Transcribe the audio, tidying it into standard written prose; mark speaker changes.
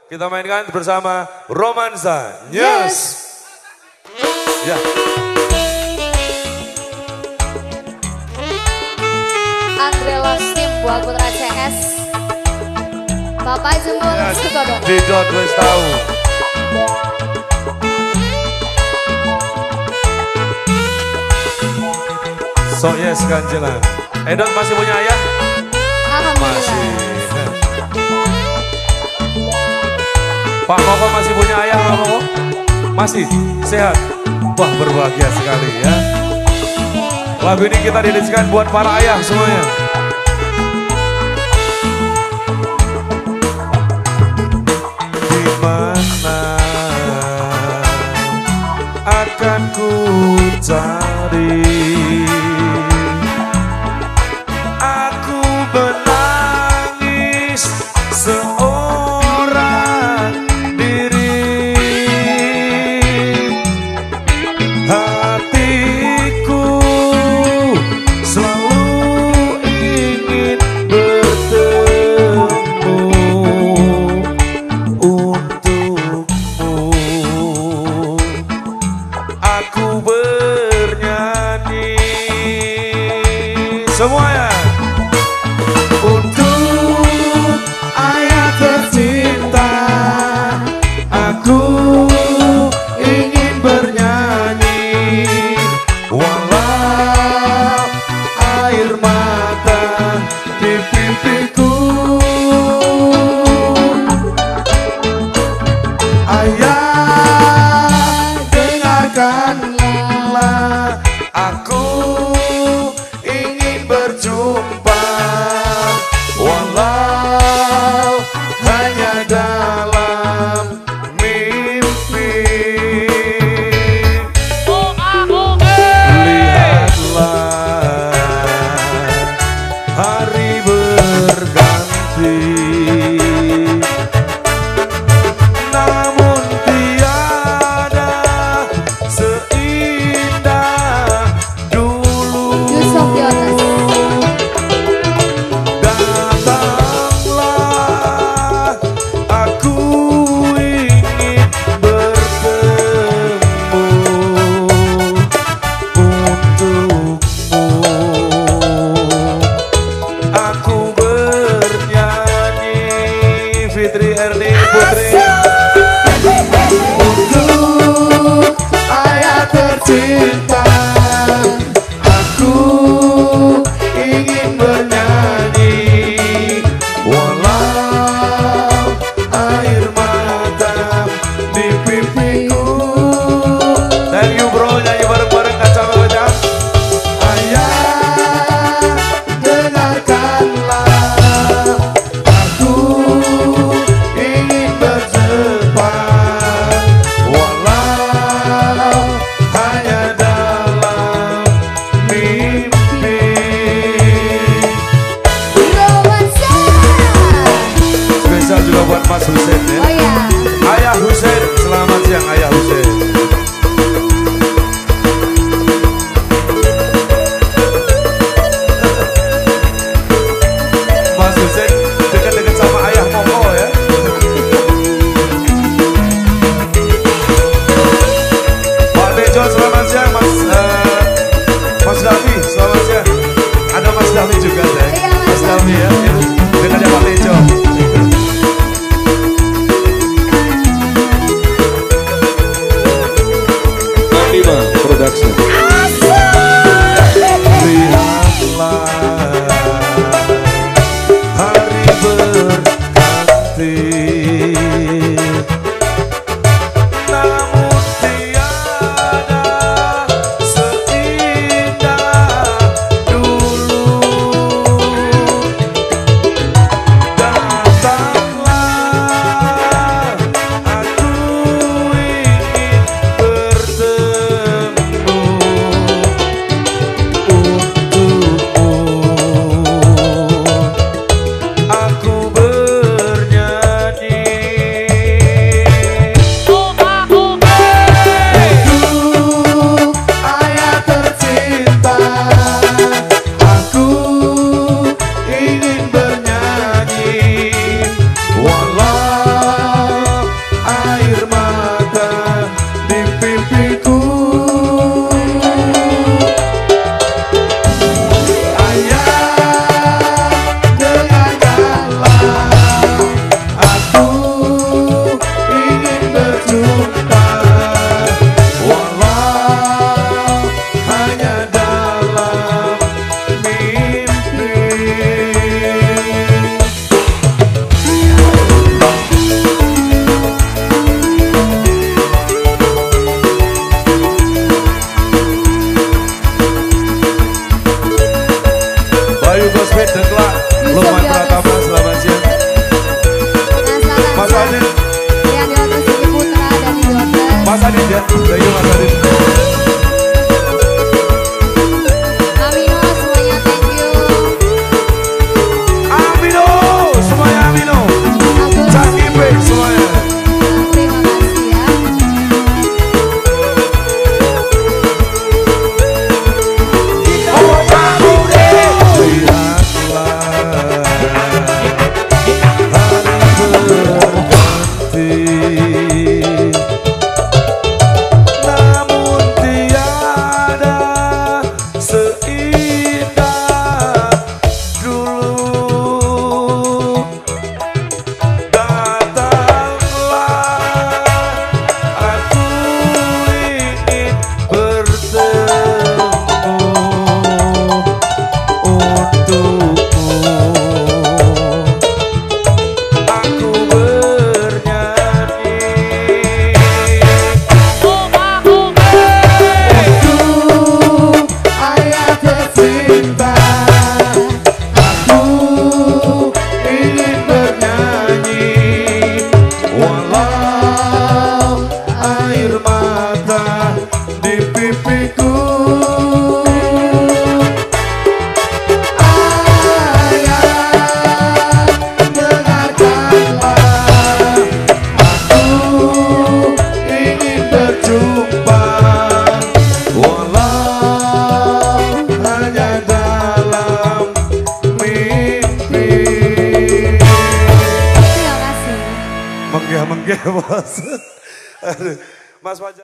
Speaker 1: Kita mainkan bersama Romansa. Yes. Ya.
Speaker 2: Andre Losim buat Putra CS. Bapak Jempol Sukodo.
Speaker 1: Didot wis tahu. So yes Kanjelan. Edot masih punya ayah? Masih. Pak Koko masih punya ayah Pak Koko? Masih sehat? Wah berbahagia sekali ya. Lagu ini kita dedikasikan buat para ayah semuanya. Dimana akan ku cari? Aku menangis seorang diri. Hatiku selalu ingin bertemu untukmu. Aku bernyanyi semuanya. Untuk ayah tercinta, aku ingin bernyanyi. Walau air mata di pipiku. Ayah, dengarkanlah, aku ingin berjumpa, walau hanya dalam mimpi. Lihatlah hari berganti, namun tiada seindah dulu.
Speaker 2: Yusuf Yonas.
Speaker 1: Datanglah, aku ingin bertemu untukmu. Aku bernyanyi. Fitri Erni Putri. Untuk ayah tercinta, aku ingin bernyanyi. Walau air mata di pipiku. Thank you bro, nyanyi bareng-bareng kacang wajah. Ayah, dengarkanlah, aku ingin berjumpa, walau hanya dalam mimpi.
Speaker 2: Romansa.
Speaker 1: Spesial juga buat Mas Husein ya.
Speaker 2: Oh ya.
Speaker 1: Ayah Husein, selamat siang Ayah Husein. Mas Husein dekat-dekat sama Ayah Koko ya. Pak Tejo selamat siang Mas Mas Davi selamat siang. Ada Mas Davi juga ya.
Speaker 2: Iya,
Speaker 1: Mas Davi ya. Dekatnya Pak Tejo. menggeh bos. Aduh, Mas Fajar.